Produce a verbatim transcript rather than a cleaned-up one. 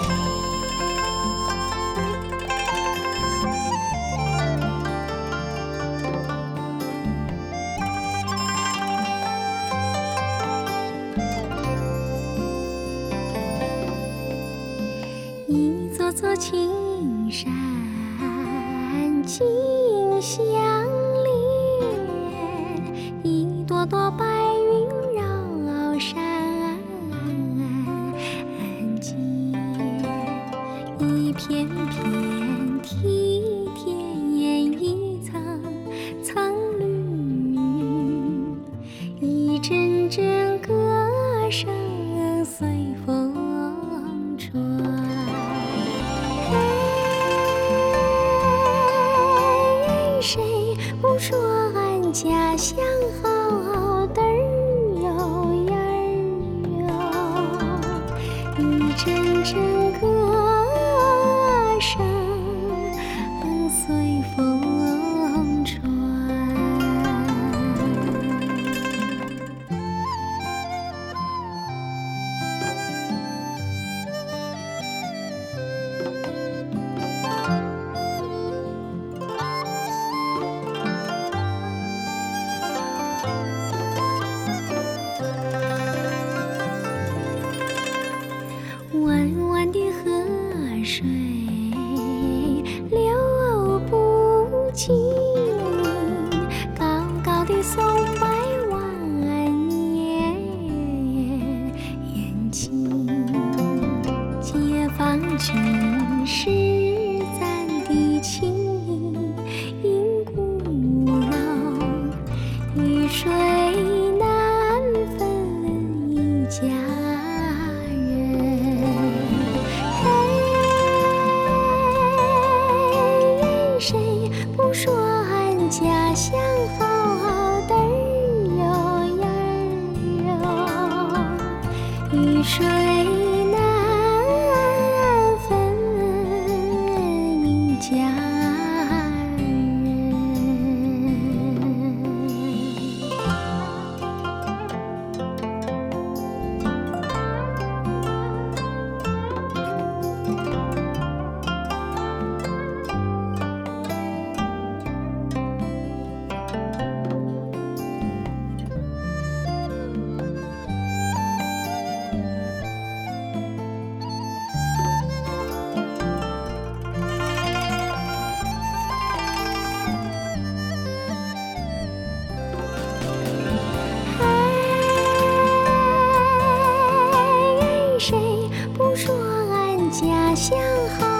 一座座青山紧相连，一朵朵白云绕山间，一片片梯田，一层层绿，一阵阵歌声随风传。谁不说俺家乡好嘚儿哟呀儿哟，一阵阵歌声随风传。弯弯的河水流不尽，高高的松柏万年延青。解放军是咱的情因故绕，雨水难分一家。谁不说俺家乡好嘚儿哟呀儿哟，雨水难分一家人。谁不说俺家乡好